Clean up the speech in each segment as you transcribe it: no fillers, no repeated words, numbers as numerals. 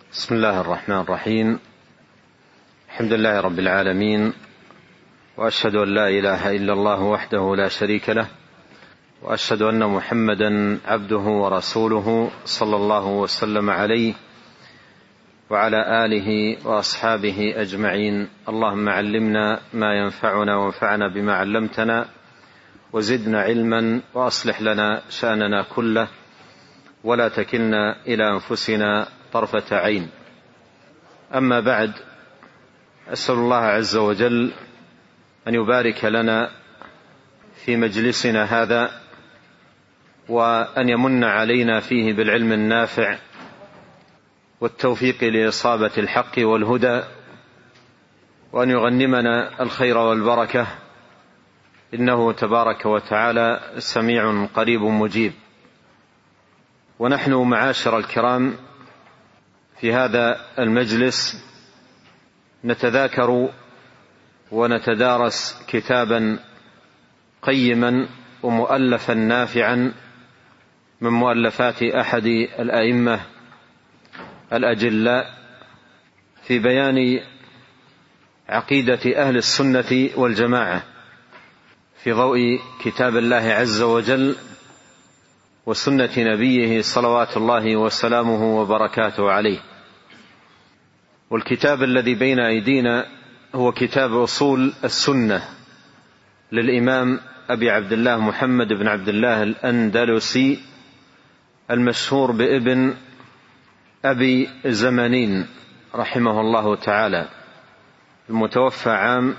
بسم الله الرحمن الرحيم. الحمد لله رب العالمين، وأشهد أن لا إله إلا الله وحده لا شريك له، وأشهد أن محمدا عبده ورسوله صلى الله وسلم عليه وعلى آله وأصحابه أجمعين. اللهم علمنا ما ينفعنا وانفعنا بما علمتنا، وزدنا علما، وأصلح لنا شأننا كله، ولا تكلنا إلى أنفسنا طرفة عين. أما بعد، أسأل الله عز وجل أن يبارك لنا في مجلسنا هذا، وأن يمن علينا فيه بالعلم النافع والتوفيق لإصابة الحق والهدى، وأن يغنمنا الخير والبركة، إنه تبارك وتعالى سميع قريب مجيب. ونحن معاشر الكرام في هذا المجلس نتذاكر ونتدارس كتابا قيما ومؤلفا نافعا من مؤلفات أحد الأئمة الأجلاء في بيان عقيدة أهل السنة والجماعة في ضوء كتاب الله عز وجل وسنة نبيه صلوات الله وسلامه وبركاته عليه. والكتاب الذي بين أيدينا هو كتاب أصول السنة للإمام أبي عبد الله محمد بن عبد الله الأندلسي، المشهور بابن أبي زمانين رحمه الله تعالى، المتوفى عام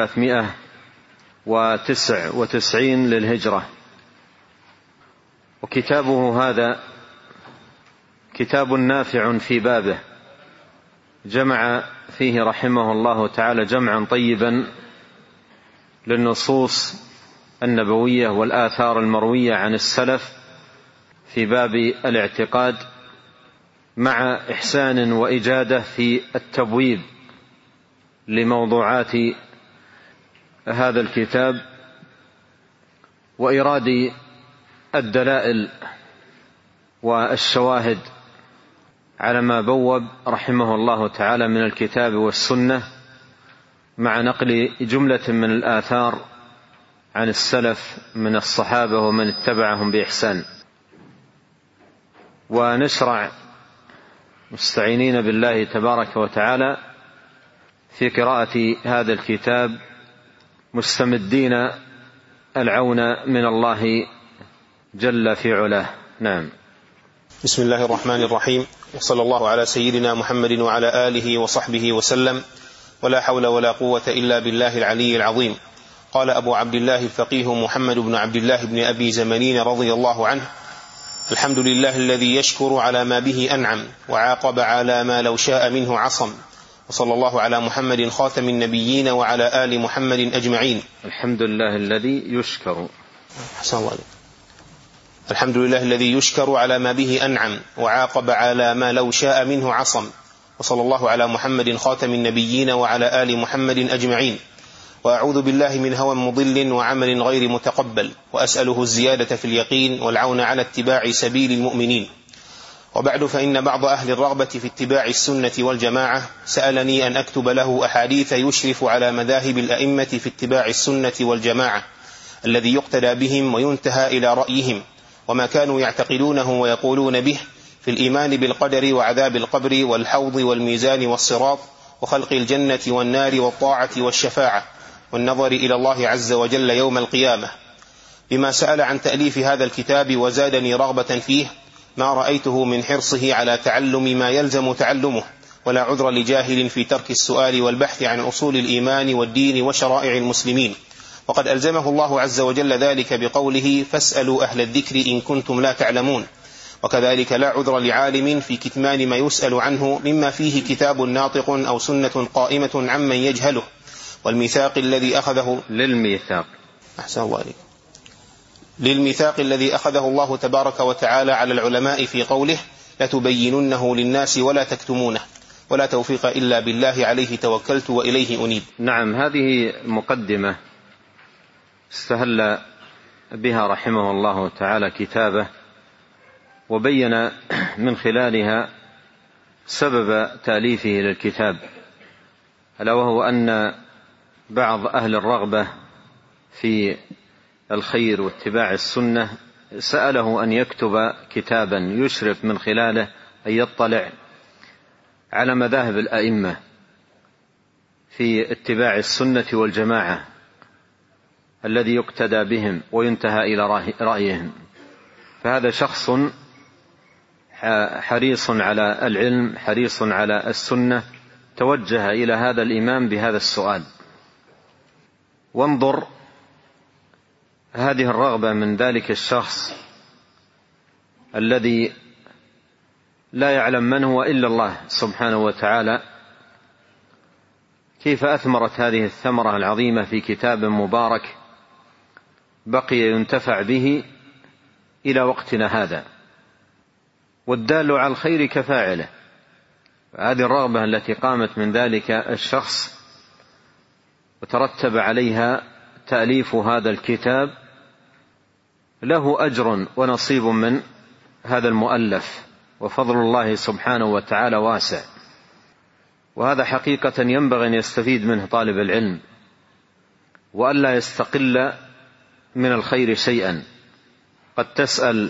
399 للهجرة. وكتابه هذا كتاب نافع في بابه، جمع فيه رحمه الله تعالى جمعا طيبا للنصوص النبوية والآثار المروية عن السلف في باب الاعتقاد، مع إحسان وإجادة في التبويب لموضوعات هذا الكتاب، وإيراد الدلائل والشواهد على ما بوب رحمه الله تعالى من الكتاب والسنة، مع نقل جملة من الآثار عن السلف من الصحابة ومن اتبعهم بإحسان. ونشرع مستعينين بالله تبارك وتعالى في قراءة هذا الكتاب، مستمدين العون من الله جل في علاه. نعم. بسم الله الرحمن الرحيم، وصلى الله على سيدنا محمد وعلى آله وصحبه وسلم، ولا حول ولا قوة إلا بالله العلي العظيم. قال أبو عبد الله الفقيه محمد بن عبد الله بن أبي زمانين رضي الله عنه: الحمد لله الذي يشكر على ما به أنعم، وعاقب على ما لو شاء منه عصم. وصلى الله على محمد خاتم النبيين وعلى آل محمد أجمعين. الحمد لله الذي يشكر. أحسن الله عليك. الحمد لله الذي يشكر على ما به أنعم، وعاقب على ما لو شاء منه عصم. وصلى الله على محمد خاتم النبيين وعلى آل محمد أجمعين. وأعوذ بالله من هوى مضل وعمل غير متقبل، وأسأله الزيادة في اليقين والعون على اتباع سبيل المؤمنين. وبعد، فإن بعض أهل الرغبة في اتباع السنة والجماعة سألني أن أكتب له أحاديث يشرف على مذاهب الأئمة في اتباع السنة والجماعة، الذي يقتدى بهم وينتهى إلى رأيهم، وما كانوا يعتقدونه ويقولون به في الإيمان بالقدر وعذاب القبر والحوض والميزان والصراط وخلق الجنة والنار والطاعة والشفاعة والنظر إلى الله عز وجل يوم القيامة. بما سأل عن تأليف هذا الكتاب وزادني رغبة فيه ما رأيته من حرصه على تعلم ما يلزم تعلمه، ولا عذر لجاهل في ترك السؤال والبحث عن أصول الإيمان والدين وشرائع المسلمين، وقد ألزمه الله عز وجل ذلك بقوله: فاسألوا أهل الذكر إن كنتم لا تعلمون. وكذلك لا عذر لعالم في كتمان ما يسأل عنه مما فيه كتاب ناطق أو سنة قائمة عمن يجهله. والميثاق الذي أخذه أحسن الله عليك. للميثاق الذي أخذه الله تبارك وتعالى على العلماء في قوله: لتبيننه للناس ولا تكتمونه، ولا توفيق إلا بالله عليه توكلت وإليه أنيب. نعم، هذه مقدمة استهل بها رحمه الله تعالى كتابه، وبين من خلالها سبب تأليفه للكتاب، ألا وهو أن بعض أهل الرغبة في الخير واتباع السنة سأله أن يكتب كتابا يشرف من خلاله أن يطلع على مذاهب الأئمة في اتباع السنة والجماعة الذي يقتدى بهم وينتهى إلى رأيهم. فهذا شخص حريص على العلم، حريص على السنة، توجه إلى هذا الإمام بهذا السؤال. وانظر هذه الرغبة من ذلك الشخص الذي لا يعلم من هو إلا الله سبحانه وتعالى، كيف أثمرت هذه الثمرة العظيمة في كتاب مبارك بقي ينتفع به إلى وقتنا هذا، والدال على الخير كفاعله. هذه الرغبة التي قامت من ذلك الشخص وترتب عليها تأليف هذا الكتاب له أجر ونصيب من هذا المؤلف، وفضل الله سبحانه وتعالى واسع. وهذا حقيقة ينبغي أن يستفيد منه طالب العلم، وألا يستقل من الخير شيئا. قد تسأل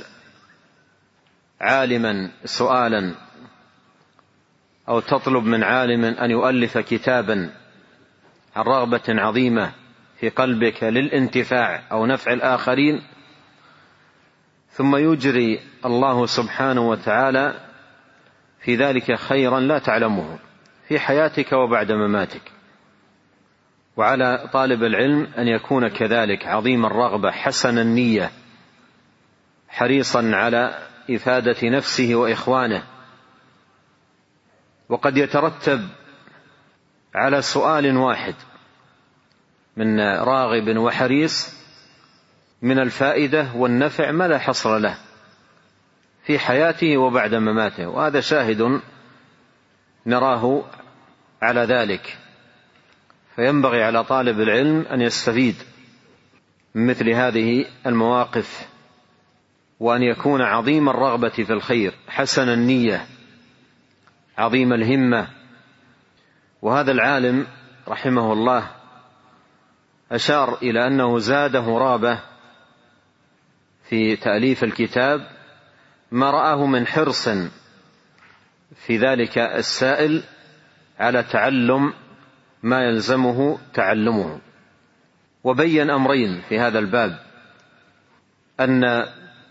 عالما سؤالا أو تطلب من عالم أن يؤلف كتابا عن رغبة عظيمة في قلبك للانتفاع أو نفع الآخرين، ثم يجري الله سبحانه وتعالى في ذلك خيرا لا تعلمه في حياتك وبعد مماتك. وعلى طالب العلم أن يكون كذلك عظيم الرغبة، حسن النية، حريصا على إفادة نفسه وإخوانه. وقد يترتب على سؤال واحد من راغب وحريص من الفائدة والنفع ما لا حصر له في حياته وبعد مماته، وهذا شاهد نراه على ذلك. فينبغي على طالب العلم أن يستفيد من مثل هذه المواقف، وأن يكون عظيم الرغبة في الخير، حسن النية، عظيم الهمة. وهذا العالم رحمه الله أشار إلى أنه زاده رابة في تأليف الكتاب ما رآه من حرص في ذلك السائل على تعلم ما يلزمه تعلمه. وبين أمرين في هذا الباب: أن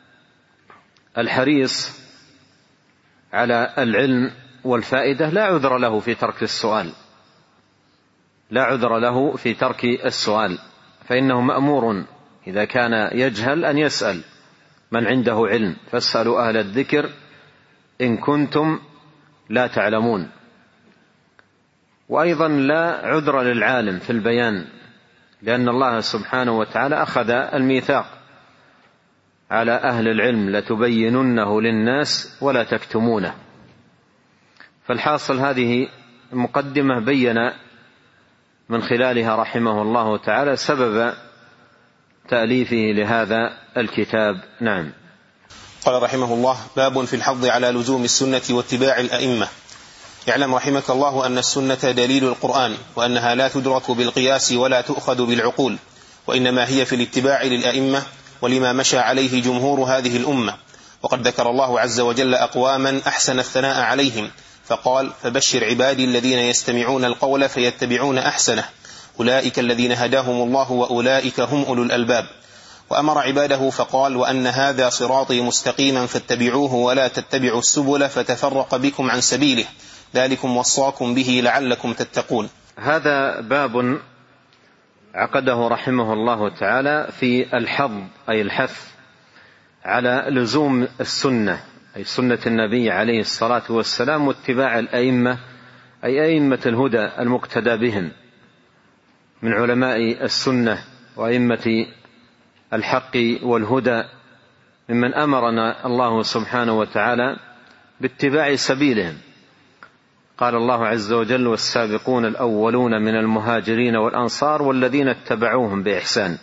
الحريص على العلم والفائدة لا عذر له في ترك السؤال، لا عذر له في ترك السؤال، فإنه مأمور إذا كان يجهل أن يسأل من عنده علم، فاسألوا أهل الذكر إن كنتم لا تعلمون. وأيضا لا عذر للعالم في البيان، لأن الله سبحانه وتعالى أخذ الميثاق على أهل العلم لتبيننه للناس ولا تكتمونه. فالحاصل هذه مقدمة بين من خلالها رحمه الله تعالى سبب تأليفه لهذا الكتاب. نعم. قال رحمه الله: باب في الحظ على لزوم السنة واتباع الأئمة. يعلم رحمك الله أن السنة دليل القرآن، وأنها لا تدرك بالقياس ولا تؤخذ بالعقول، وإنما هي في الاتباع للأئمة ولما مشى عليه جمهور هذه الأمة. وقد ذكر الله عز وجل أقواما أحسن الثناء عليهم فقال: فبشر عبادي الذين يستمعون القول فيتبعون أحسنه أولئك الذين هداهم الله وأولئك هم أولو الألباب. وأمر عباده فقال: وأن هذا صراطي مستقيما فاتبعوه ولا تتبعوا السبل فتفرق بكم عن سبيله ذلكم وصاكم به لعلكم تتقون. هذا باب عقده رحمه الله تعالى في الحظ، أي الحث على لزوم السنة، أي سنة النبي عليه الصلاة والسلام، واتباع الأئمة، أي أئمة الهدى المقتدى بهم من علماء السنة وأئمة الحق والهدى، ممن أمرنا الله سبحانه وتعالى باتباع سبيلهم. قال الله عز وجل: والسابقون الأولون من المهاجرين والأنصار والذين اتبعوهم بإحسان.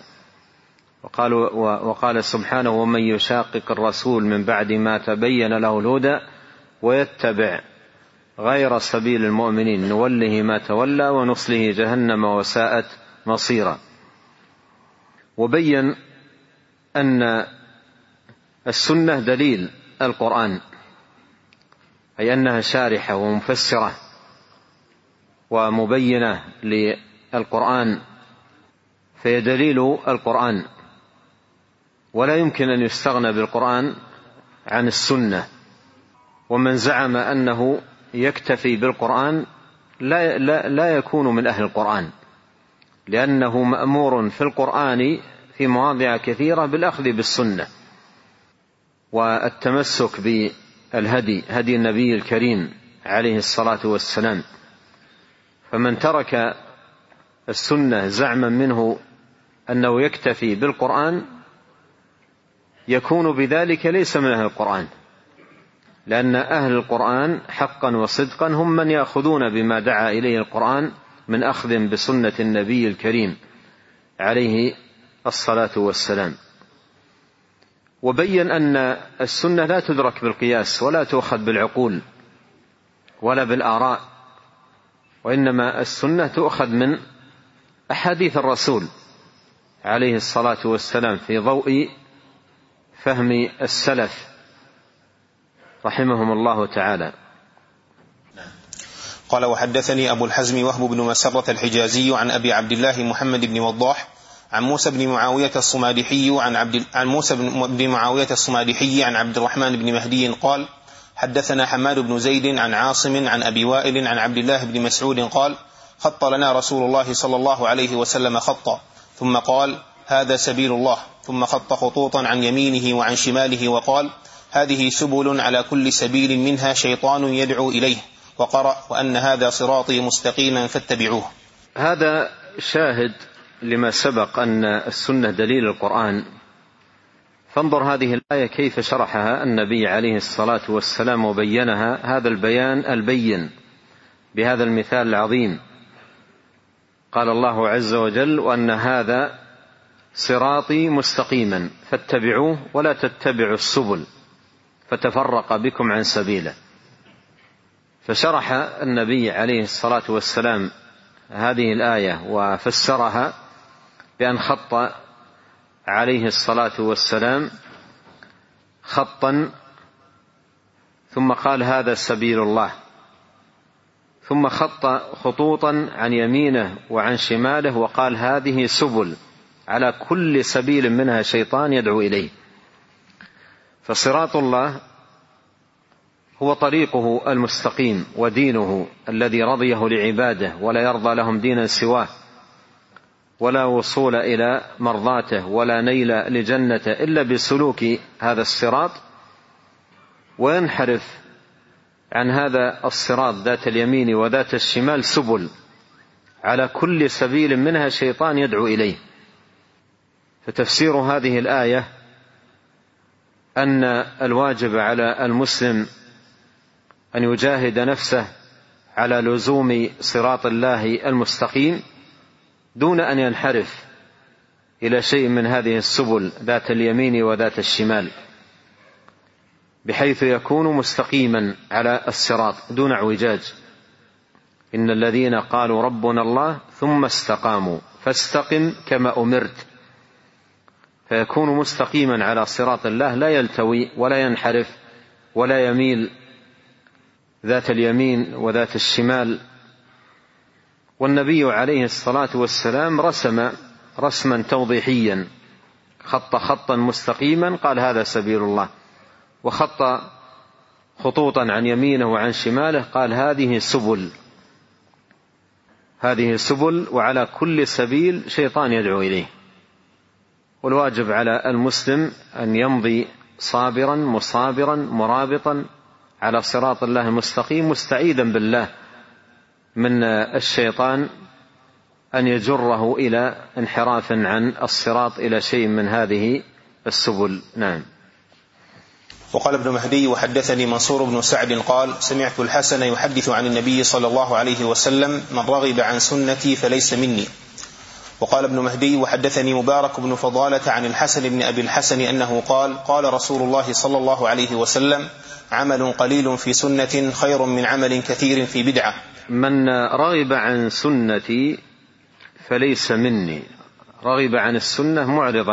وقال سبحانه: ومن يشاقق الرسول من بعد ما تبين له الهدى ويتبع غير سبيل المؤمنين نوله ما تولى ونصله جهنم وساءت مصيرا. وبين أن السنة دليل القرآن، أي أنها شارحة ومفسرة ومبينة للقرآن، فهي دليل القرآن، ولا يمكن أن يستغنى بالقرآن عن السنة. ومن زعم أنه يكتفي بالقرآن لا يكون من أهل القرآن، لأنه مأمور في القرآن في مواضع كثيرة بالأخذ بالسنة والتمسك بالهدي، هدي النبي الكريم عليه الصلاة والسلام. فمن ترك السنة زعما منه أنه يكتفي بالقرآن يكون بذلك ليس من أهل القرآن، لأن أهل القرآن حقا وصدقا هم من يأخذون بما دعا إليه القرآن من أخذ بسنة النبي الكريم عليه الصلاة والسلام. وبين أن السنة لا تدرك بالقياس ولا تؤخذ بالعقول ولا بالآراء، وإنما السنة تؤخذ من أحاديث الرسول عليه الصلاة والسلام في ضوء فهم السلف رحمهم الله تعالى. قال: وحدثني أبو الحزم وهب بن مسرة الحجازي عن أبي عبد الله محمد بن وضاح عن موسى بن معاوية الصمادحي عن عبد الرحمن بن مهدي قال: حدثنا حماد بن زيد عن عاصم عن أبي وائل عن عبد الله بن مسعود قال: خط لنا رسول الله صلى الله عليه وسلم خطا ثم قال: هذا سبيل الله، ثم خط خطوطا عن يمينه وعن شماله وقال: هذه سبل على كل سبيل منها شيطان يدعو إليه، وقرأ: وأن هذا صراطي مستقيما فاتبعوه. هذا شاهد لما سبق أن السنة دليل القرآن. فانظر هذه الآية كيف شرحها النبي عليه الصلاة والسلام وبينها هذا البيان البين بهذا المثال العظيم. قال الله عز وجل: وأن هذا صراطي مستقيما فاتبعوه ولا تتبعوا السبل فتفرق بكم عن سبيله. فشرح النبي عليه الصلاة والسلام هذه الآية وفسرها بأن خط عليه الصلاة والسلام خطا ثم قال: هذا سبيل الله، ثم خط خطوطا عن يمينه وعن شماله وقال: هذه سبل على كل سبيل منها شيطان يدعو إليه. فصراط الله هو طريقه المستقيم ودينه الذي رضيه لعباده ولا يرضى لهم دينا سواه، ولا وصول إلى مرضاته ولا نيل لجنته إلا بسلوك هذا الصراط. وينحرف عن هذا الصراط ذات اليمين وذات الشمال سبل على كل سبيل منها شيطان يدعو إليه. فتفسير هذه الآية أن الواجب على المسلم أن يجاهد نفسه على لزوم صراط الله المستقيم دون أن ينحرف إلى شيء من هذه السبل ذات اليمين وذات الشمال، بحيث يكون مستقيما على الصراط دون اعوجاج. إن الذين قالوا ربنا الله ثم استقاموا فاستقم كما أمرت، فيكون مستقيما على صراط الله لا يلتوي ولا ينحرف ولا يميل ذات اليمين وذات الشمال. والنبي عليه الصلاة والسلام رسم رسما توضيحيا، خط خطا مستقيما قال: هذا سبيل الله، وخط خطوطا عن يمينه وعن شماله قال: هذه سبل وعلى كل سبيل شيطان يدعو إليه. والواجب على المسلم أن يمضي صابرا مصابرا مرابطا على صراط الله المستقيم، مستعيذا بالله من الشيطان أن يجره إلى انحراف عن الصراط إلى شيء من هذه السبل. نعم. وقال ابن مهدي: وحدثني منصور بن سعد قال: سمعت الحسن يحدث عن النبي صلى الله عليه وسلم: من رغب عن سنتي فليس مني. وقال ابن مهدي: وحدثني مبارك بن فضالة عن الحسن بن أبي الحسن أنه قال: قال رسول الله صلى الله عليه وسلم: عمل قليل في سنة خير من عمل كثير في بدعة. من رغب عن سنتي فليس مني. رغب عن السنة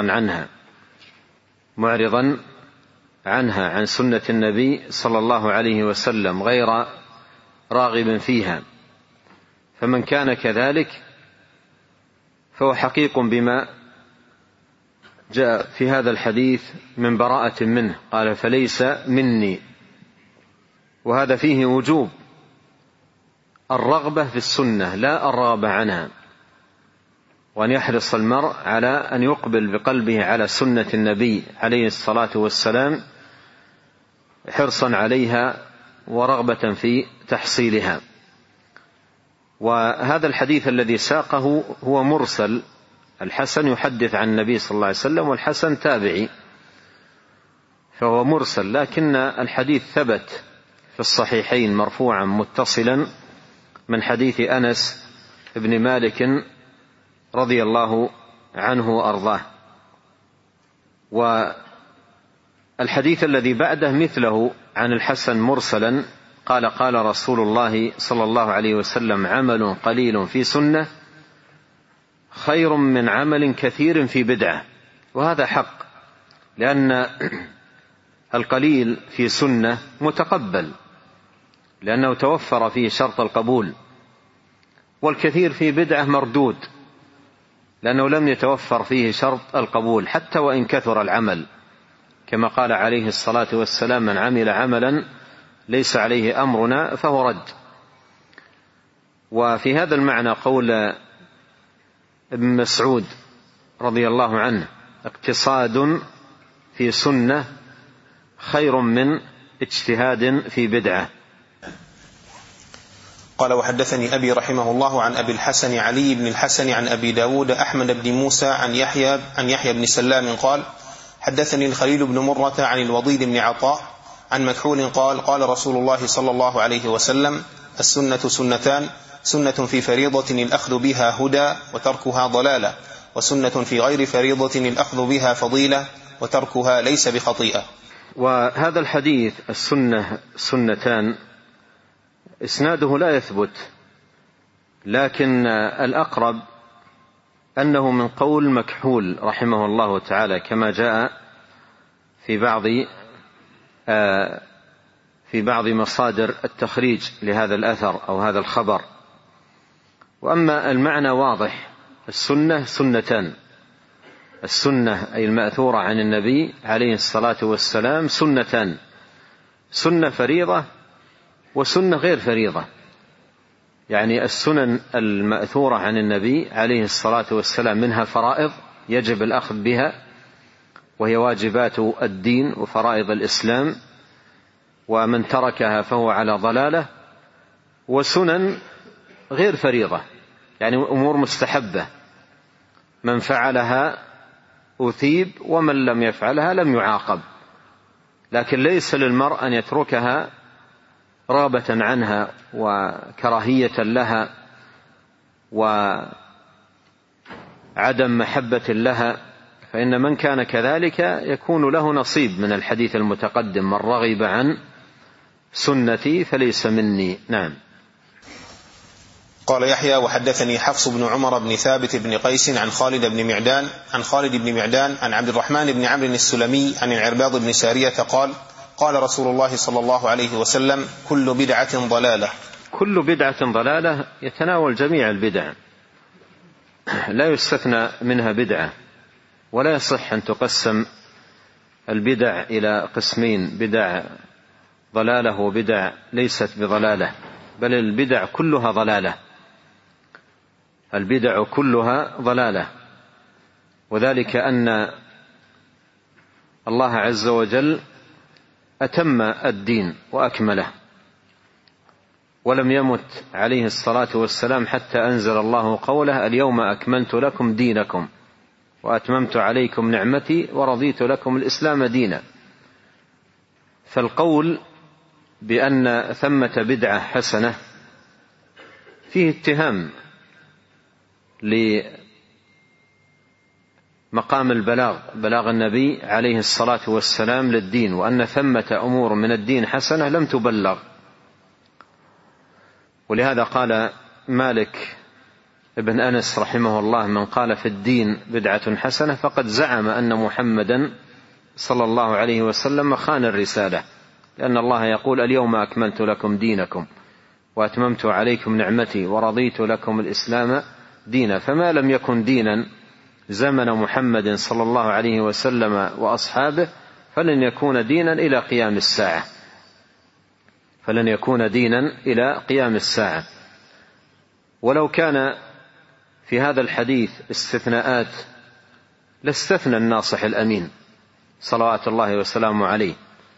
معرضا عنها عن سنة النبي صلى الله عليه وسلم غير راغب فيها. فمن كان كذلك فهو حقيق بما جاء في هذا الحديث من براءة منه، قال فليس مني. وهذا فيه وجوب الرغبة في السنة لا الرغبة عنها، وأن يحرص المرء على أن يقبل بقلبه على سنة النبي عليه الصلاة والسلام حرصا عليها ورغبة في تحصيلها. وهذا الحديث الذي ساقه هو مرسل، الحسن يحدث عن النبي صلى الله عليه وسلم والحسن تابعي، فهو مرسل، لكن الحديث ثبت في الصحيحين مرفوعا متصلا من حديث أنس بن مالك رضي الله عنه وأرضاه. والحديث الذي بعده مثله عن الحسن مرسلا، قال قال رسول الله صلى الله عليه وسلم عمل قليل في سنة خير من عمل كثير في بدعة. وهذا حق، لأن القليل في سنة متقبل لأنه توفر فيه شرط القبول، والكثير في بدعة مردود لأنه لم يتوفر فيه شرط القبول حتى وإن كثر العمل، كما قال عليه الصلاة والسلام من عمل عملا ليس عليه أمرنا فهو رد. وفي هذا المعنى قول ابن مسعود رضي الله عنه اقتصاد في سنة خير من اجتهاد في بدعة. قال وحدثني أبي رحمه الله عن أبي الحسن علي بن الحسن عن أبي داود أحمد بن موسى عن يحيى بن سلام قال حدثني الخليل بن مرة عن الوضيد بن عطاء عن مكحول قال قال رسول الله صلى الله عليه وسلم السنة سنتان، سنة في فريضة الأخذ بها هدى وتركها ضلالة، وسنة في غير فريضة الأخذ بها فضيلة وتركها ليس بخطيئة. وهذا الحديث السنة سنتان إسناده لا يثبت، لكن الأقرب أنه من قول مكحول رحمه الله تعالى كما جاء في بعض مصادر التخريج لهذا الأثر أو هذا الخبر. وأما المعنى واضح، السنة سنتان، السنة أي المأثورة عن النبي عليه الصلاة والسلام سنتان، سنة فريضة وسنة غير فريضة. يعني السنن المأثورة عن النبي عليه الصلاة والسلام منها فرائض يجب الأخذ بها وهي واجبات الدين وفرائض الإسلام، ومن تركها فهو على ضلالة، وسنن غير فريضة يعني أمور مستحبة من فعلها أثيب ومن لم يفعلها لم يعاقب، لكن ليس للمرء أن يتركها رغبة عنها وكراهية لها وعدم محبة لها، فإن من كان كذلك يكون له نصيب من الحديث المتقدم من رغب عن سنتي فليس مني. نعم. قال يحيى وحدثني حفص بن عمر بن ثابت بن قيس عن خالد بن معدان عن عبد الرحمن بن عمرو السلمي عن العرباض بن سارية قال قال رسول الله صلى الله عليه وسلم كل بدعة ضلالة. كل بدعة ضلالة يتناول جميع البدع، لا يستثنى منها بدعة، ولا يصح أن تقسم البدع إلى قسمين، بدع ضلالة وبدع ليست بضلالة، بل البدع كلها ضلالة، البدع كلها ضلالة. وذلك أن الله عز وجل أتم الدين وأكمله، ولم يمت عليه الصلاة والسلام حتى أنزل الله قوله اليوم أكملت لكم دينكم وأتممت عليكم نعمتي ورضيت لكم الإسلام دينا. فالقول بأن ثمة بدعة حسنة فيه اتهام مقام البلاغ، بلاغ النبي عليه الصلاة والسلام للدين، وأن ثمة أمور من الدين حسنة لم تبلغ. ولهذا قال مالك ابن أنس رحمه الله: من قال في الدين بدعة حسنة فقد زعم أن محمدا صلى الله عليه وسلم خان الرسالة، لأن الله يقول: اليوم أكملت لكم دينكم وأتممت عليكم نعمتي ورضيت لكم الإسلام دينا. فما لم يكن دينا زمن محمد صلى الله عليه وسلم وأصحابه فلن يكون دينا إلى قيام الساعة، فلن يكون دينا إلى قيام الساعة. ولو كان في هذا الحديث استثناءات لاستثنى الناصح الأمين صلوات الله وسلامه عليه: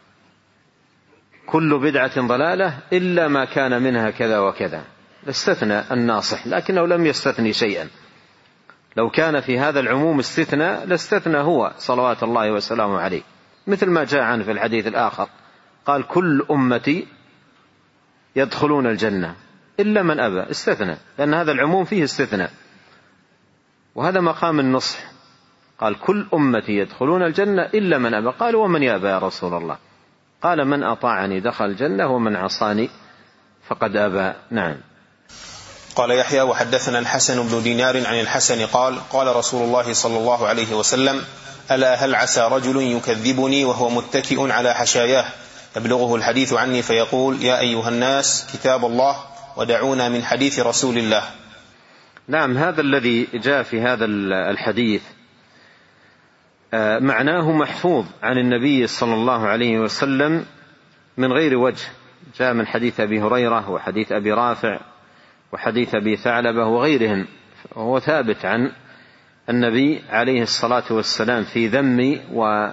كل بدعة ضلالة إلا ما كان منها كذا وكذا، لاستثنى الناصح، لكنه لم يستثني شيئا. لو كان في هذا العموم استثناء لاستثنى هو صلوات الله وسلامه عليه، مثل ما جاء عنه في الحديث الآخر قال: كل أمتي يدخلون الجنة إلا من أبى، استثنى، لأن هذا العموم فيه استثناء، وهذا مقام النصح. قال: كل أمتي يدخلون الجنة إلا من أبى. قال: ومن يأبى يا رسول الله؟ قال: من أطاعني دخل الجنة ومن عصاني فقد أبى. نعم. قال يحيى: وحدثنا الحسن بن دينار عن الحسن قال: قال رسول الله صلى الله عليه وسلم: ألا هل عسى رجل يكذبني وهو متكئ على حشاياه يبلغه الحديث عني فيقول: يا أيها الناس كتاب الله ودعونا من حديث رسول الله. نعم، هذا الذي جاء في هذا الحديث معناه محفوظ عن النبي صلى الله عليه وسلم من غير وجه. جاء من حديث أبي هريرة وحديث أبي رافع وحديث أبي ثعلبة وغيرهم، وهو ثابت عن النبي عليه الصلاة والسلام في ذم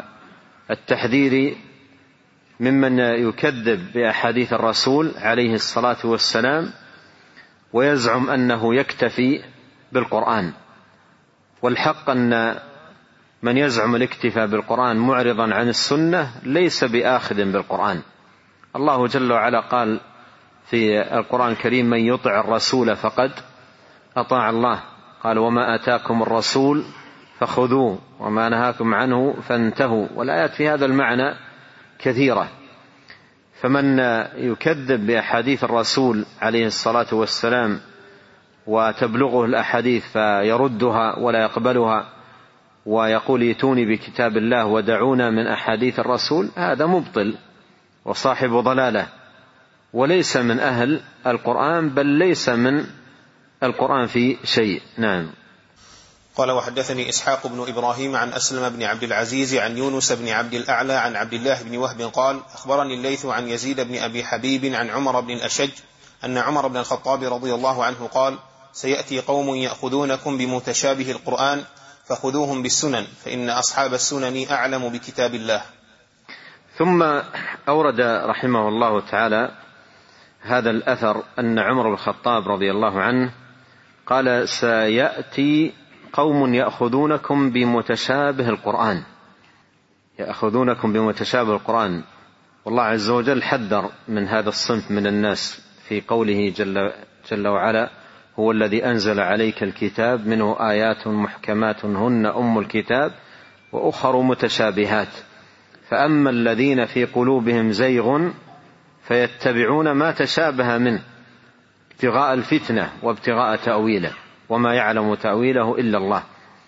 والتحذير ممن يكذب بأحاديث الرسول عليه الصلاة والسلام ويزعم أنه يكتفي بالقرآن. والحق أن من يزعم الاكتفاء بالقرآن معرضا عن السنة ليس بآخذ بالقرآن. الله جل وعلا قال في القرآن الكريم: من يطع الرسول فقد أطاع الله. قال: وما آتاكم الرسول فخذوه وما نهاكم عنه فانتهوا. والآيات في هذا المعنى كثيرة. فمن يكذب بأحاديث الرسول عليه الصلاة والسلام وتبلغه الأحاديث فيردها ولا يقبلها ويقول: ائتوني بكتاب الله ودعونا من أحاديث الرسول، هذا مبطل وصاحب ضلالة، وليس من أهل القرآن، بل ليس من القرآن في شيء. نعم. قال: وحدثني إسحاق بن إبراهيم عن أسلم بن عبد العزيز عن يونس بن عبد الأعلى عن عبد الله بن وهب قال: أخبرني الليث عن يزيد بن أبي حبيب عن عمر بن الأشج أن عمر بن الخطاب رضي الله عنه قال: سيأتي قوم يأخذونكم بمتشابه القرآن فخذوهم بالسنن فإن أصحاب السنن أعلم بكتاب الله. ثم أورد رحمه الله تعالى هذا الأثر أن عمر بن الخطاب رضي الله عنه قال: سيأتي قوم يأخذونكم بمتشابه القرآن، يأخذونكم بمتشابه القرآن. والله عز وجل حذر من هذا الصنف من الناس في قوله جل وعلا: هو الذي أنزل عليك الكتاب منه آيات محكمات هن أم الكتاب وأخر متشابهات فأما الذين في قلوبهم زيغ فيتبعون ما تشابه منه ابتغاء الفتنة وابتغاء تأويله وما يعلم تأويله إلا الله.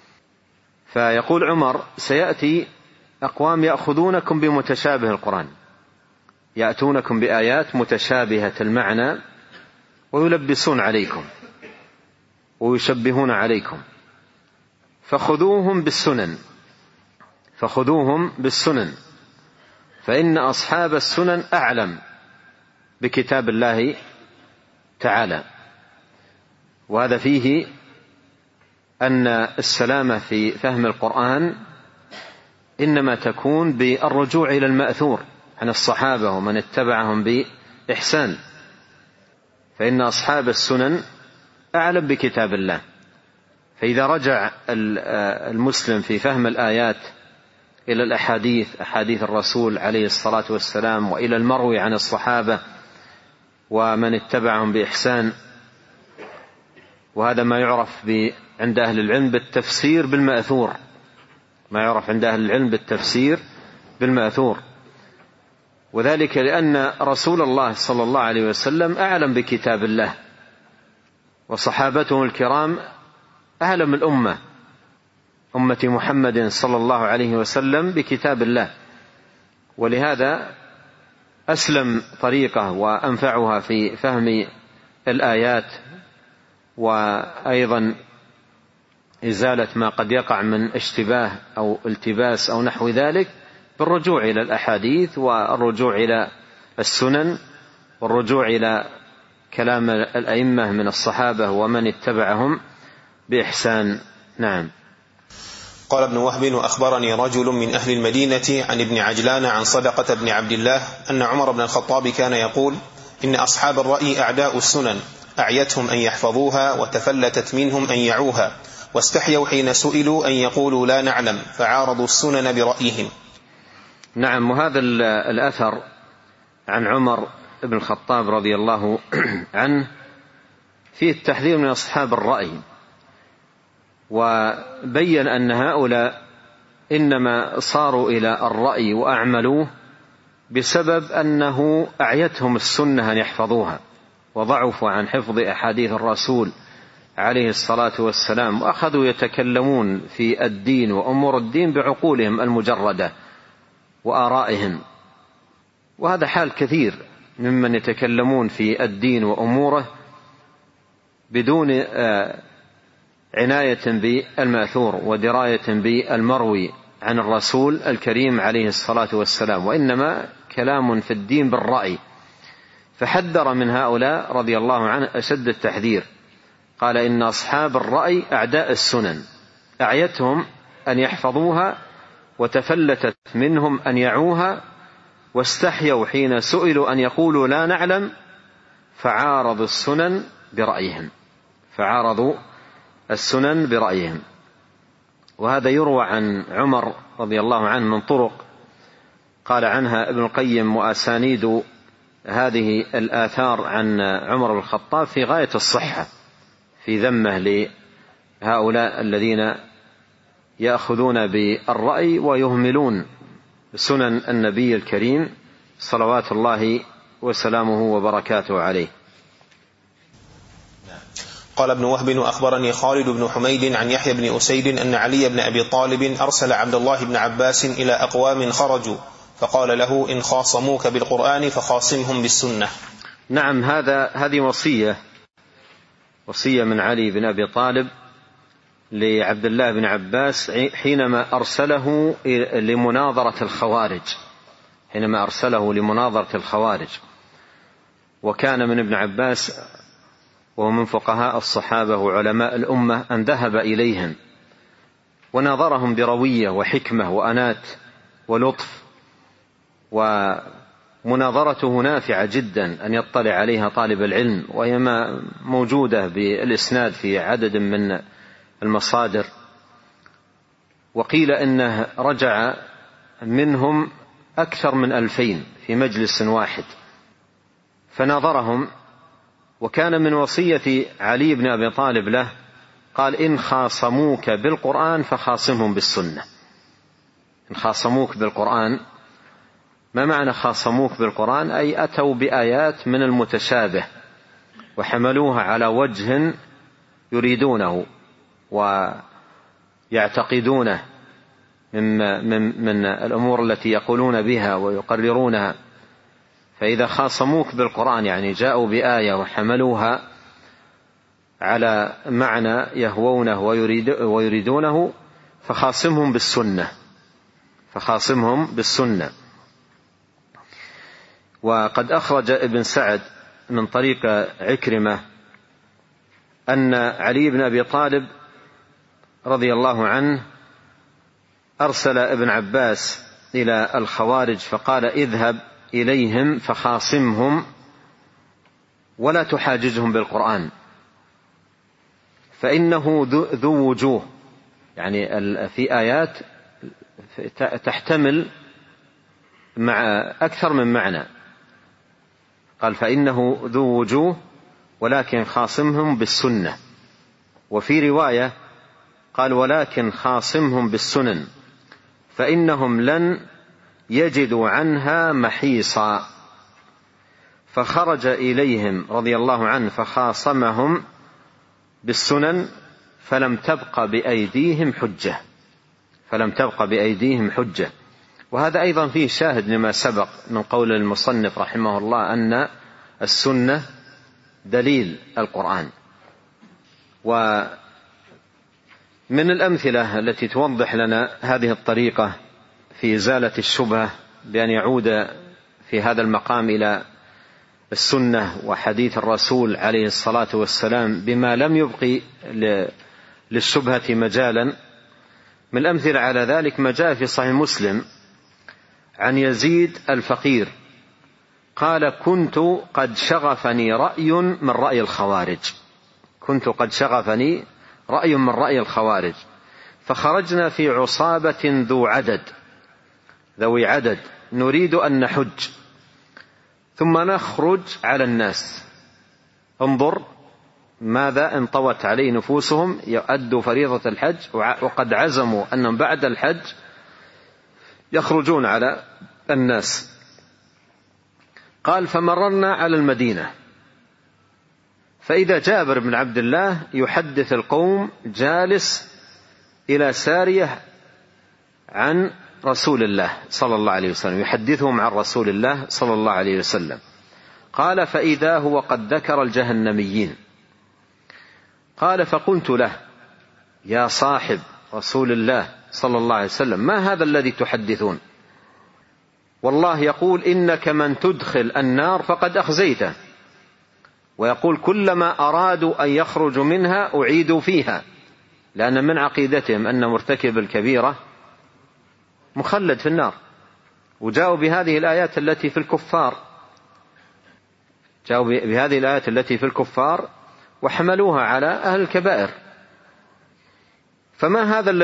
فيقول عمر: سيأتي أقوام يأخذونكم بمتشابه القرآن، يأتونكم بآيات متشابهة المعنى ويلبسون عليكم ويشبهون عليكم، فخذوهم بالسنن فإن أصحاب السنن أعلم بكتاب الله تعالى. وهذا فيه أن السلامة في فهم القرآن إنما تكون بالرجوع إلى المأثور عن الصحابة ومن اتبعهم بإحسان، فإن أصحاب السنن أعلم بكتاب الله. فإذا رجع المسلم في فهم الآيات إلى الأحاديث، أحاديث الرسول عليه الصلاة والسلام، وإلى المروي عن الصحابة ومن اتبعهم بإحسان، وهذا ما يعرف عند أهل العلم بالتفسير بالمأثور، ما يعرف عند أهل العلم بالتفسير بالمأثور، وذلك لأن رسول الله صلى الله عليه وسلم أعلم بكتاب الله، وصحابته الكرام أعلم الأمة، أمة محمد صلى الله عليه وسلم، بكتاب الله، ولهذا أسلم طريقة وأنفعها في فهم الآيات، وأيضا إزالة ما قد يقع من اشتباه أو التباس أو نحو ذلك بالرجوع إلى الأحاديث والرجوع إلى السنن والرجوع إلى كلام الأئمة من الصحابة ومن اتبعهم بإحسان. نعم. قال ابن وهب: أخبرني رجل من أهل المدينة عن ابن عجلان عن صدقة بن عبد الله أن عمر بن الخطاب كان يقول: إن أصحاب الرأي أعداء السنن، أعيتهم أن يحفظوها وتفلتت منهم أن يعوها، واستحيوا حين سئلوا أن يقولوا لا نعلم، فعارضوا السنن برأيهم. نعم. وهذا الأثر عن عمر بن الخطاب رضي الله عنه فيه التحذير من أصحاب الرأي، وبين أن هؤلاء إنما صاروا إلى الرأي وأعملوه بسبب أنه أعيتهم السنة أن يحفظوها، وضعفوا عن حفظ أحاديث الرسول عليه الصلاة والسلام، وأخذوا يتكلمون في الدين وأمور الدين بعقولهم المجردة وآرائهم. وهذا حال كثير ممن يتكلمون في الدين وأموره بدون عناية بالمأثور ودراية بالمروي عن الرسول الكريم عليه الصلاة والسلام، وإنما كلام في الدين بالرأي. فحذر من هؤلاء رضي الله عنه أشد التحذير، قال: إن أصحاب الرأي أعداء السنن، أعيتهم أن يحفظوها وتفلتت منهم أن يعوها، واستحيوا حين سئلوا أن يقولوا لا نعلم، فعارضوا السنن برأيهم. فعارضوا السنن برأيهم. وهذا يروى عن عمر رضي الله عنه من طرق قال عنها ابن القيم: وأسانيد هذه الآثار عن عمر بن الخطاب في غاية الصحة في ذمه لهؤلاء الذين يأخذون بالرأي ويهملون سنن النبي الكريم صلوات الله وسلامه وبركاته عليه. قال ابن وهب: أخبرني خالد بن حميد عن يحيى بن أسيد أن علي بن أبي طالب أرسل عبد الله بن عباس إلى أقوام خرجوا، فقال له: إن خاصموك بالقرآن فخاصمهم بالسنة. نعم. هذه وصية من علي بن أبي طالب لعبد الله بن عباس حينما أرسله لمناظرة الخوارج، وكان من ابن عباس وهو من فقهاء الصحابة وعلماء الأمة أن ذهب إليهم وناظرهم بروية وحكمة وأنات ولطف، ومناظرته نافعة جدا أن يطلع عليها طالب العلم، وهي موجودة بالإسناد في عدد من المصادر. وقيل إنه رجع منهم أكثر من 2000 في مجلس واحد، فناظرهم. وكان من وصية علي بن أبي طالب له قال: إن خاصموك بالقرآن فخاصمهم بالسنة. إن خاصموك بالقرآن، ما معنى خاصموك بالقرآن؟ أي أتوا بآيات من المتشابه وحملوها على وجه يريدونه ويعتقدونه من الأمور التي يقولون بها ويقررونها. فإذا خاصموك بالقرآن يعني جاءوا بآية وحملوها على معنى يهوونه ويريدونه فخاصمهم بالسنة. وقد أخرج ابن سعد من طريق عكرمة أن علي بن أبي طالب رضي الله عنه أرسل ابن عباس إلى الخوارج فقال: اذهب إليهم فخاصمهم ولا تحاججهم بالقرآن، فإنه ذو وجوه، يعني في آيات تحتمل مع أكثر من معنى. قال: فإنه ذو وجوه ولكن خاصمهم بالسنة. وفي رواية قال: ولكن خاصمهم بالسنن، فإنهم لن يجدوا عنها محيصا. فخرج إليهم رضي الله عنه فخاصمهم بالسنن فلم تبق بأيديهم حجة. وهذا أيضا فيه شاهد لما سبق من قول المصنف رحمه الله أن السنة دليل القرآن. ومن الأمثلة التي توضح لنا هذه الطريقة في إزالة الشبهة بأن يعود في هذا المقام إلى السنة وحديث الرسول عليه الصلاة والسلام بما لم يبقي للشبهة مجالا. من الأمثلة على ذلك ما جاء في صحيح مسلم عن يزيد الفقير قال: كنت قد شغفني رأي من رأي الخوارج فخرجنا في عصابة ذوي عدد نريد أن نحج ثم نخرج على الناس. انظر ماذا انطوت عليه نفوسهم، يؤدوا فريضة الحج وقد عزموا أنهم بعد الحج يخرجون على الناس. قال: فمررنا على المدينة فإذا جابر بن عبد الله يحدث القوم جالس إلى سارية عن رسول الله صلى الله عليه وسلم، يحدثهم عن رسول الله صلى الله عليه وسلم. قال: فإذا هو قد ذكر الجهنميين. قال: فقلت له: يا صاحب رسول الله صلى الله عليه وسلم، ما هذا الذي تحدثون؟ والله يقول: إنك من تدخل النار فقد أخزيته، ويقول: كلما أرادوا أن يخرجوا منها أعيدوا فيها، لأن من عقيدتهم أن مرتكب الكبيرة مخلد في النار. وجاءوا بهذه الآيات التي في الكفار وحملوها على أهل الكبائر. فما هذا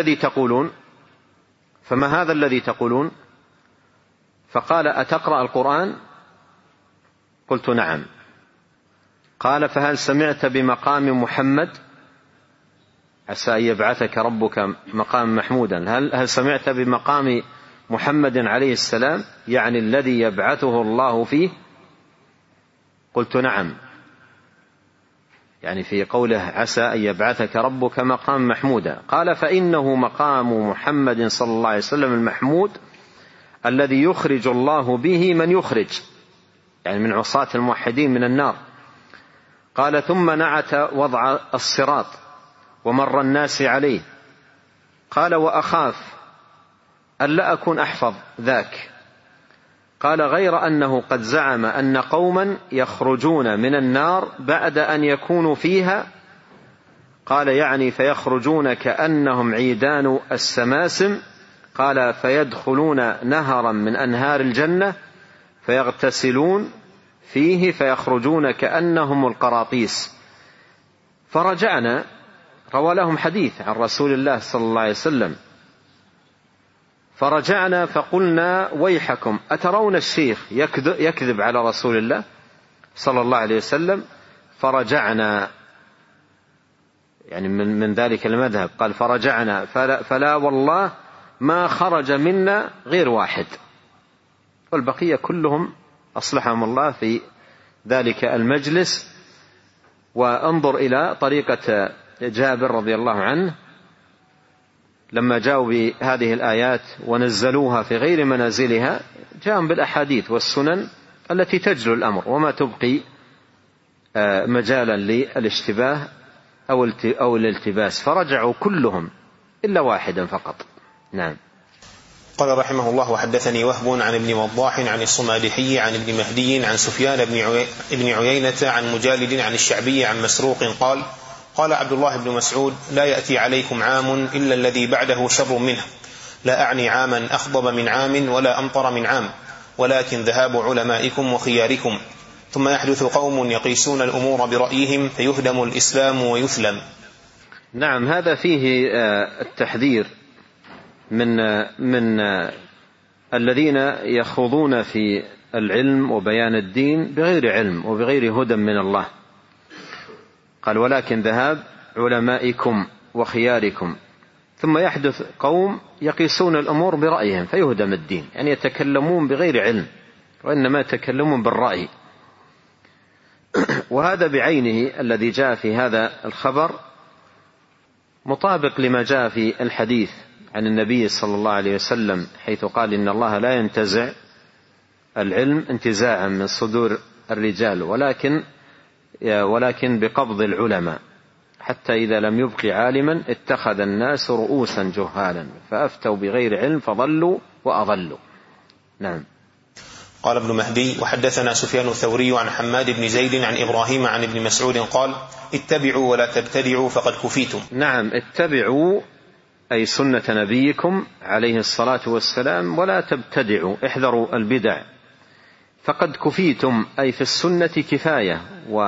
الذي تقولون؟ فقال: أتقرأ القرآن؟ قلت: نعم. قال: فهل سمعت بمقام محمد عسى أن يبعثك ربك مقام محمودا؟ هل سمعت بمقام محمد عليه السلام، يعني الذي يبعثه الله فيه؟ قلت: نعم، يعني في قوله عسى أن يبعثك ربك مقام محمودا. قال: فإنه مقام محمد صلى الله عليه وسلم المحمود الذي يخرج الله به من يخرج، يعني من عصاة الموحدين من النار. قال: ثم نعت وضع الصراط ومر الناس عليه. قال: وأخاف ألا أكون أحفظ ذاك. قال: غير أنه قد زعم أن قوما يخرجون من النار بعد أن يكونوا فيها. قال: يعني فيخرجون كأنهم عيدان السماسم. قال: فيدخلون نهرا من أنهار الجنة فيغتسلون فيه فيخرجون كأنهم القراطيس. فرجعنا، روى لهم حديث عن رسول الله صلى الله عليه وسلم، فرجعنا فقلنا: ويحكم، أترون الشيخ يكذب على رسول الله صلى الله عليه وسلم؟ فرجعنا، يعني من ذلك المذهب. قال: فرجعنا فلا والله ما خرج منا غير واحد، والبقية كلهم أصلحهم الله في ذلك المجلس. وانظر إلى طريقة جابر رضي الله عنه لما جاءوا بهذه الآيات ونزلوها في غير منازلها، جاءوا بالأحاديث والسنن التي تجلو الأمر وما تبقي مجالا للاشتباه أو الالتباس، فرجعوا كلهم إلا واحدا فقط. نعم. قال رحمه الله: وحدثني وهب عن ابن وضاح عن الصمالحي عن ابن مهدي عن سفيان بن عيينة عن مجالد عن الشعبي عن مسروق قال: قال عبد الله بن مسعود: لا يأتي عليكم عام إلا الذي بعده شر منه، لا أعني عاما أخضب من عام ولا أمطر من عام، ولكن ذهاب علمائكم وخياركم، ثم يحدث قوم يقيسون الأمور برأيهم فيهدم الإسلام ويثلم. نعم، هذا فيه التحذير من الذين يخوضون في العلم وبيان الدين بغير علم وبغير هدى من الله. قال: ولكن ذهاب علمائكم وخياركم، ثم يحدث قوم يقيسون الأمور برأيهم فيهدم الدين، يعني يتكلمون بغير علم وإنما يتكلمون بالرأي. وهذا بعينه الذي جاء في هذا الخبر مطابق لما جاء في الحديث عن النبي صلى الله عليه وسلم، حيث قال إن الله لا ينتزع العلم انتزاعا من صدور الرجال ولكن بقبض العلماء، حتى إذا لم يبق عالما اتخذ الناس رؤوسا جهالا فأفتوا بغير علم فضلوا وأضلوا. نعم. قال ابن مهدي: وحدثنا سفيان الثوري عن حماد بن زيد عن إبراهيم عن ابن مسعود قال: اتبعوا ولا تبتدعوا فقد كفيتم. نعم، اتبعوا أي سنة نبيكم عليه الصلاة والسلام، ولا تبتدعوا احذروا البدع، فقد كفيتم أي في السنة كفاية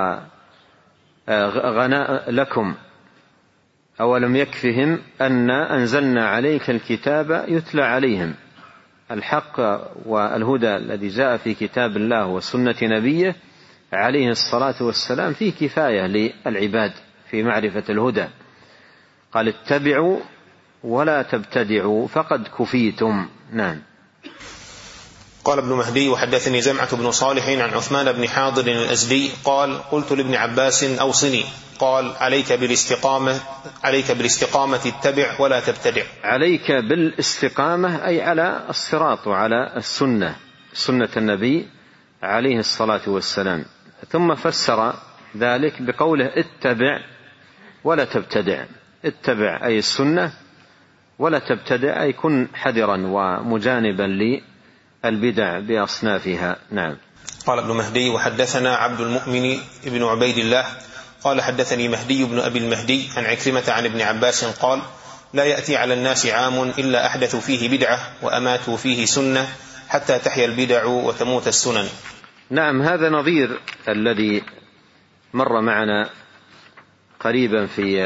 وغناء لكم. أولم يكفهم أن أنزلنا عليك الكتاب يتلى عليهم. الحق والهدى الذي جاء في كتاب الله وسنة نبيه عليه الصلاة والسلام فيه كفاية للعباد في معرفة الهدى. قال: اتبعوا ولا تبتدعوا فقد كفيتم. نعم. قال ابن مهدي: وحدثني زمعة بن صالح عن عثمان بن حاضر الأزدي قال: قلت لابن عباس: أوصني. قال: عليك بالاستقامة اتبع ولا تبتدع. عليك بالاستقامة أي على الصراط وعلى سنة النبي عليه الصلاة والسلام. ثم فسر ذلك بقوله: اتبع ولا تبتدع. اتبع أي السنة، ولا تبتدع أي كن حذرا ومجانبا للبدع بأصنافها. نعم. قال ابن مهدي: وحدثنا عبد المؤمن بن عبيد الله قال: حدثني مهدي بن أبي المهدي عن عكرمة عن ابن عباس قال: لا يأتي على الناس عام إلا أحدثوا فيه بدعة وأماتوا فيه سنة حتى تحيا البدع وتموت السنن. نعم، هذا نظير الذي مر معنا قريبا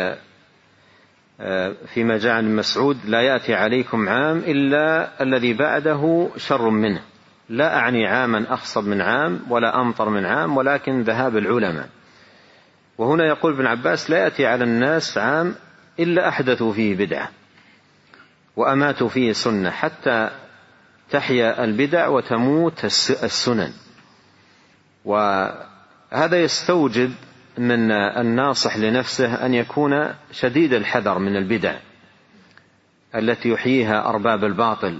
فيما جاء عن مسعود: لا يأتي عليكم عام إلا الذي بعده شر منه. لا أعني عاما أخصب من عام ولا أمطر من عام، ولكن ذهاب العلماء. وهنا يقول ابن عباس: لا يأتي على الناس عام إلا أحدثوا فيه بدعة وأماتوا فيه سنة حتى تحيا البدع وتموت السنن. وهذا يستوجب من الناصح لنفسه أن يكون شديد الحذر من البدع التي يحييها أرباب الباطل،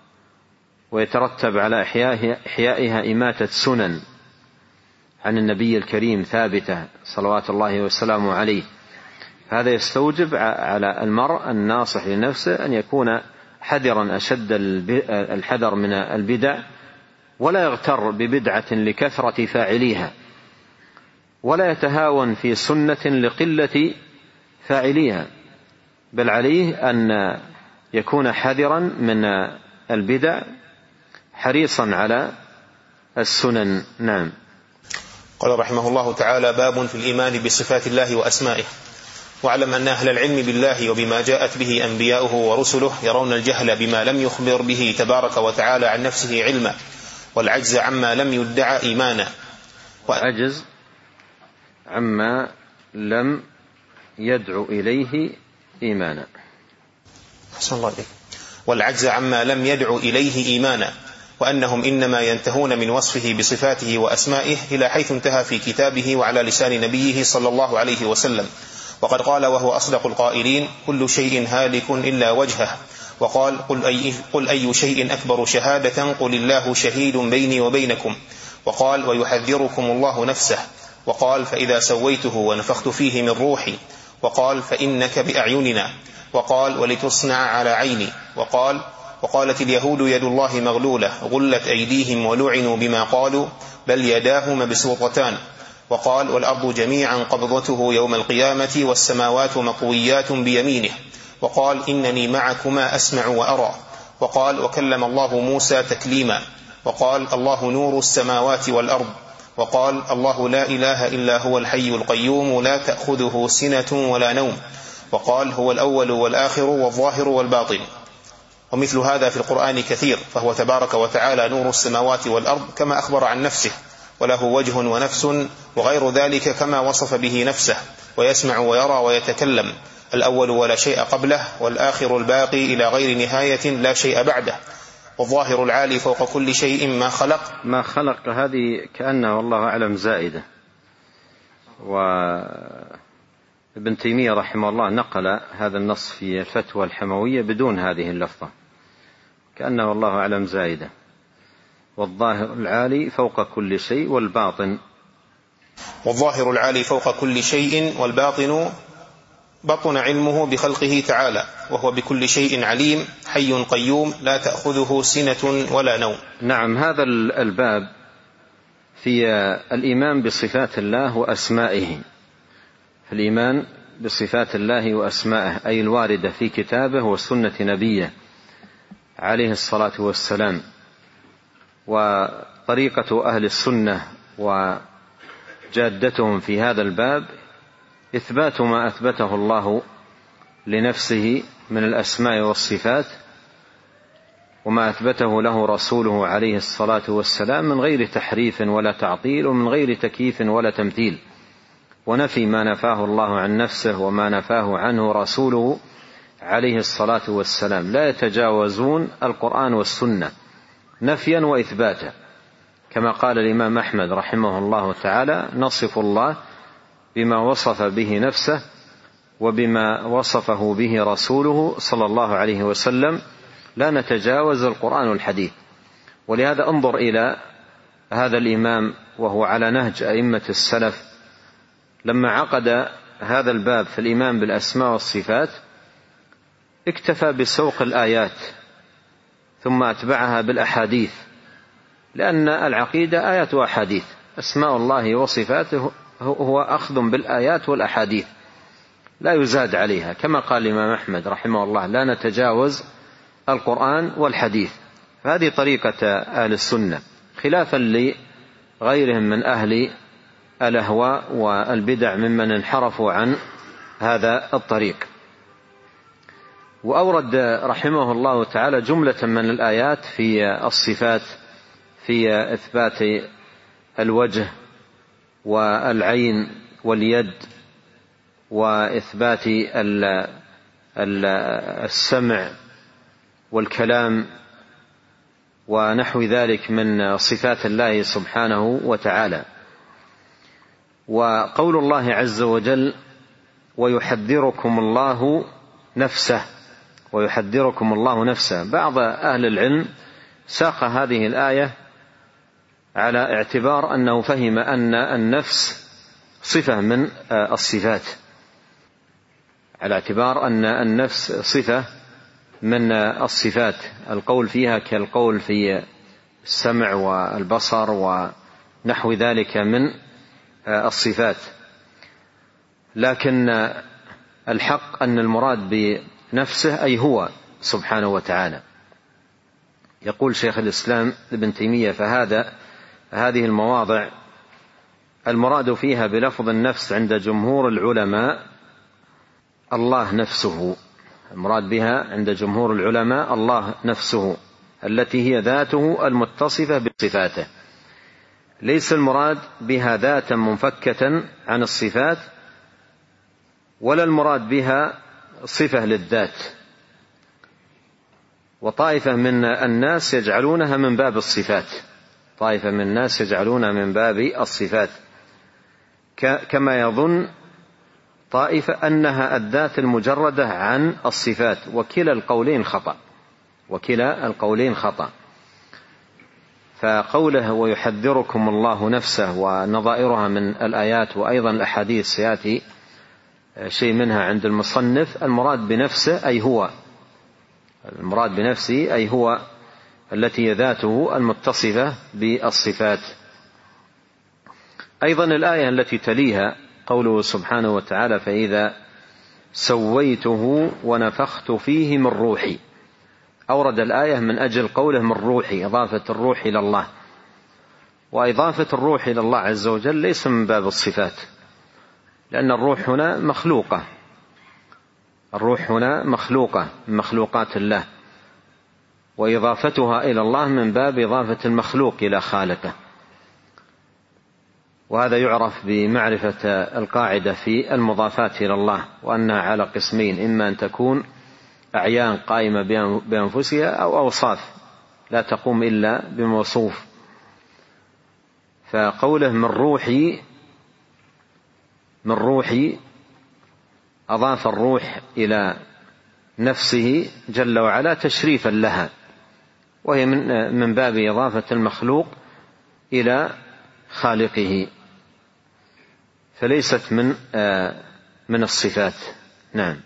ويترتب على إحيائها إماتة سنن عن النبي الكريم ثابتة صلوات الله وسلامه عليه. هذا يستوجب على المرء الناصح لنفسه أن يكون حذرا أشد الحذر من البدع، ولا يغتر ببدعة لكثرة فاعليها، ولا يتهاون في سنة لقلة فاعليها، بل عليه أن يكون حذرا من البدع حريصا على السنن. نعم. قال رحمه الله تعالى: باب في الإيمان بصفات الله وأسمائه. واعلم أن أهل العلم بالله وبما جاءت به أنبياؤه ورسله يرون الجهل بما لم يخبر به تبارك وتعالى عن نفسه علما، والعجز عما لم يدعى إيمانا. والعجز عما لم يدعو إليه إيمانا. أحسن الله إليك. والعجز عما لم يدعو إليه إيمانا، وأنهم إنما ينتهون من وصفه بصفاته وأسمائه إلى حيث انتهى في كتابه وعلى لسان نبيه صلى الله عليه وسلم. وقد قال وهو أصدق القائلين: كل شيء هالك إلا وجهه. وقال: قل أي شيء أكبر شهادة؟ قل الله شهيد بيني وبينكم. وقال: ويحذركم الله نفسه. وقال: فإذا سويته ونفخت فيه من روحي. وقال: فإنك بأعيننا. وقال: ولتصنع على عيني. وقال: وقالت اليهود يد الله مغلولة غلت أيديهم ولعنوا بما قالوا بل يداه مبسوطتان. وقال: والأرض جميعا قبضته يوم القيامة والسماوات مطويات بيمينه. وقال: إنني معكما أسمع وأرى. وقال: وكلم الله موسى تكليما. وقال: الله نور السماوات والأرض. وقال: الله لا إله إلا هو الحي القيوم لا تأخذه سنة ولا نوم. وقال: هو الأول والآخر والظاهر والباطن. ومثل هذا في القرآن كثير، فهو تبارك وتعالى نور السماوات والأرض كما أخبر عن نفسه، وله وجه ونفس وغير ذلك كما وصف به نفسه، ويسمع ويرى ويتكلم. الأول ولا شيء قبله، والآخر الباقي إلى غير نهاية لا شيء بعده، والظاهر العالي فوق كل شيء ما خلق هذه كأنها والله أعلم زائدة. وابن تيمية رحمه الله نقل هذا النص في الفتوى الحموية بدون هذه اللفظة، كأنها والله أعلم زائدة. والظاهر العالي فوق كل شيء والباطن، والظاهر العالي فوق كل شيء والباطن بطن علمه بخلقه تعالى، وهو بكل شيء عليم، حي قيوم لا تأخذه سنة ولا نوم. نعم، هذا الباب في الإيمان بصفات الله وأسمائه، الإيمان بصفات الله وأسمائه أي الواردة في كتابه وسنة نبيه عليه الصلاة والسلام. وطريقة أهل السنة وجادتهم في هذا الباب إثبات ما أثبته الله لنفسه من الأسماء والصفات، وما أثبته له رسوله عليه الصلاة والسلام من غير تحريف ولا تعطيل، ومن غير تكييف ولا تمثيل، ونفي ما نفاه الله عن نفسه وما نفاه عنه رسوله عليه الصلاة والسلام. لا يتجاوزون القرآن والسنة نفيا وإثباتا، كما قال الإمام أحمد رحمه الله تعالى: نصف الله بما وصف به نفسه وبما وصفه به رسوله صلى الله عليه وسلم، لا نتجاوز القرآن والحديث. ولهذا انظر إلى هذا الإمام وهو على نهج أئمة السلف، لما عقد هذا الباب في الإيمان بالأسماء والصفات اكتفى بسوق الآيات ثم أتبعها بالأحاديث، لأن العقيدة آيات وأحاديث، أسماء الله وصفاته هو أخذ بالآيات والأحاديث لا يزاد عليها، كما قال الإمام أحمد رحمه الله: لا نتجاوز القرآن والحديث. فهذه طريقة أهل السنة، خلافا لغيرهم من أهل الأهواء والبدع ممن انحرفوا عن هذا الطريق. وأورد رحمه الله تعالى جملة من الآيات في الصفات، في إثبات الوجه والعين واليد، وإثبات السمع والكلام ونحو ذلك من صفات الله سبحانه وتعالى. وقول الله عز وجل: ويحذركم الله نفسه، ويحذركم الله نفسه. بعض أهل العلم ساق هذه الآية على اعتبار أنه فهم أن النفس صفة من الصفات، على اعتبار أن النفس صفة من الصفات، القول فيها كالقول في السمع والبصر ونحو ذلك من الصفات. لكن الحق أن المراد بنفسه أي هو سبحانه وتعالى. يقول شيخ الإسلام ابن تيمية: هذه المواضع المراد فيها بلفظ النفس عند جمهور العلماء الله نفسه، المراد بها عند جمهور العلماء الله نفسه التي هي ذاته المتصفة بصفاته، ليس المراد بها ذاتا منفكة عن الصفات، ولا المراد بها صفة للذات. وطائفة من الناس يجعلونها من باب الصفات، طائفة من الناس يجعلونها من باب الصفات، كما يظن طائفة أنها الذات المجردة عن الصفات، وكلا القولين خطأ، وكلا القولين خطأ. فقوله ويحذركم الله نفسه ونظائرها من الآيات وأيضا الأحاديث سيأتي شيء منها عند المصنف، المراد بنفسه أي هو، المراد بنفسه أي هو التي ذاته المتصفة بالصفات. أيضا الآية التي تليها قوله سبحانه وتعالى: فإذا سويته ونفخت فيه من روحي. أورد الآية من أجل قوله من روحي، إضافة الروح إلى الله، وإضافة الروح إلى الله عز وجل ليس من باب الصفات، لأن الروح هنا مخلوقة، الروح هنا مخلوقة من مخلوقات الله، وإضافتها إلى الله من باب إضافة المخلوق إلى خالقه. وهذا يعرف بمعرفة القاعدة في المضافات إلى الله، وأنها على قسمين: إما أن تكون أعيان قائمة بأنفسها أو أوصاف لا تقوم إلا بموصوف. فقوله من روحي أضاف الروح إلى نفسه جل وعلا تشريفا لها، وهي من باب إضافة المخلوق إلى خالقه، فليست من الصفات. نعم.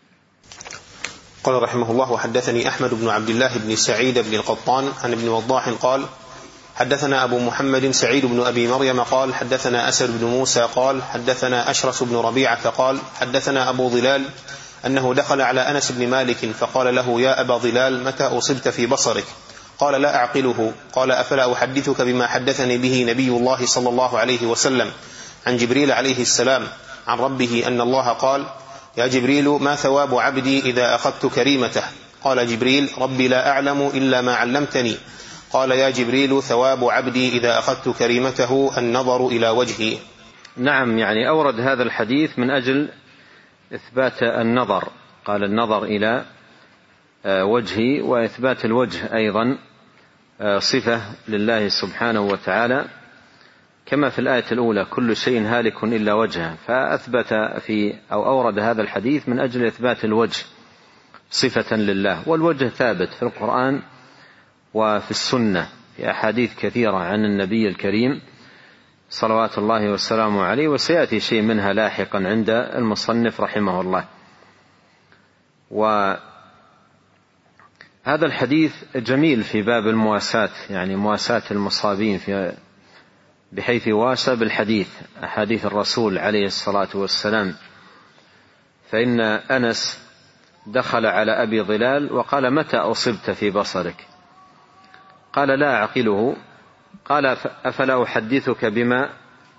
قال رحمه الله: وحدثني أحمد بن عبد الله بن سعيد بن القطان عن ابن وضاح قال: حدثنا أبو محمد سعيد بن أبي مريم قال: حدثنا أسد بن موسى قال: حدثنا أشرس بن ربيعة قال: حدثنا أبو ظلال أنه دخل على أنس بن مالك فقال له: يا أبا ظلال، متى أصبت في بصرك؟ قال: لا أعقله. قال: أفلا أحدثك بما حدثني به نبي الله صلى الله عليه وسلم عن جبريل عليه السلام عن ربه أن الله قال: يا جبريل، ما ثواب عبدي إذا أخذت كريمته؟ قال جبريل: ربي لا أعلم إلا ما علمتني. قال: يا جبريل، ثواب عبدي إذا أخذت كريمته النظر إلى وجهي. نعم، يعني أورد هذا الحديث من أجل إثبات النظر، قال النظر إلى وجهي، وإثبات الوجه أيضا صفة لله سبحانه وتعالى، كما في الآية الأولى: كل شيء هالك إلا وجهه. فأثبت أو أورد هذا الحديث من أجل إثبات الوجه صفة لله، والوجه ثابت في القرآن وفي السنة في أحاديث كثيرة عن النبي الكريم صلوات الله والسلام عليه، وسيأتي شيء منها لاحقا عند المصنف رحمه الله. وهذا الحديث جميل في باب المواساة، يعني مواساة المصابين، بحيث يواسى بالحديث أحاديث الرسول عليه الصلاة والسلام. فإن أنس دخل على أبي ظلال وقال: متى أصبت في بصرك؟ قال: لا أعقله. قال: أفلا أحدثك بما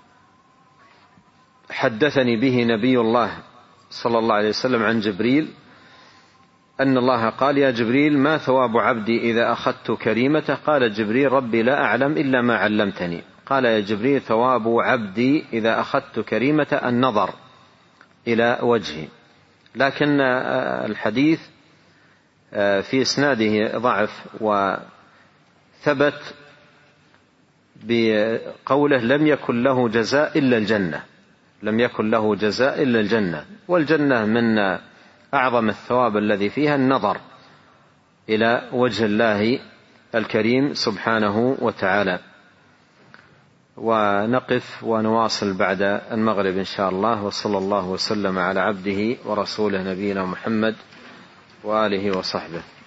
حدثني به نبي الله صلى الله عليه وسلم عن جبريل أن الله قال: يا جبريل، ما ثواب عبدي إذا أخذت كريمته؟ قال جبريل: ربي لا أعلم إلا ما علمتني. قال: يا جبريل، ثواب عبدي إذا أخذت كريمة النظر إلى وجهي. لكن الحديث في إسناده ضعف، وثبت بقوله: لم يكن له جزاء إلا الجنة. لم يكن له جزاء إلا الجنة، والجنة من أعظم الثواب الذي فيها النظر إلى وجه الله الكريم سبحانه وتعالى. ونقف ونواصل بعد المغرب إن شاء الله، وصلى الله وسلم على عبده ورسوله نبينا محمد وآله وصحبه.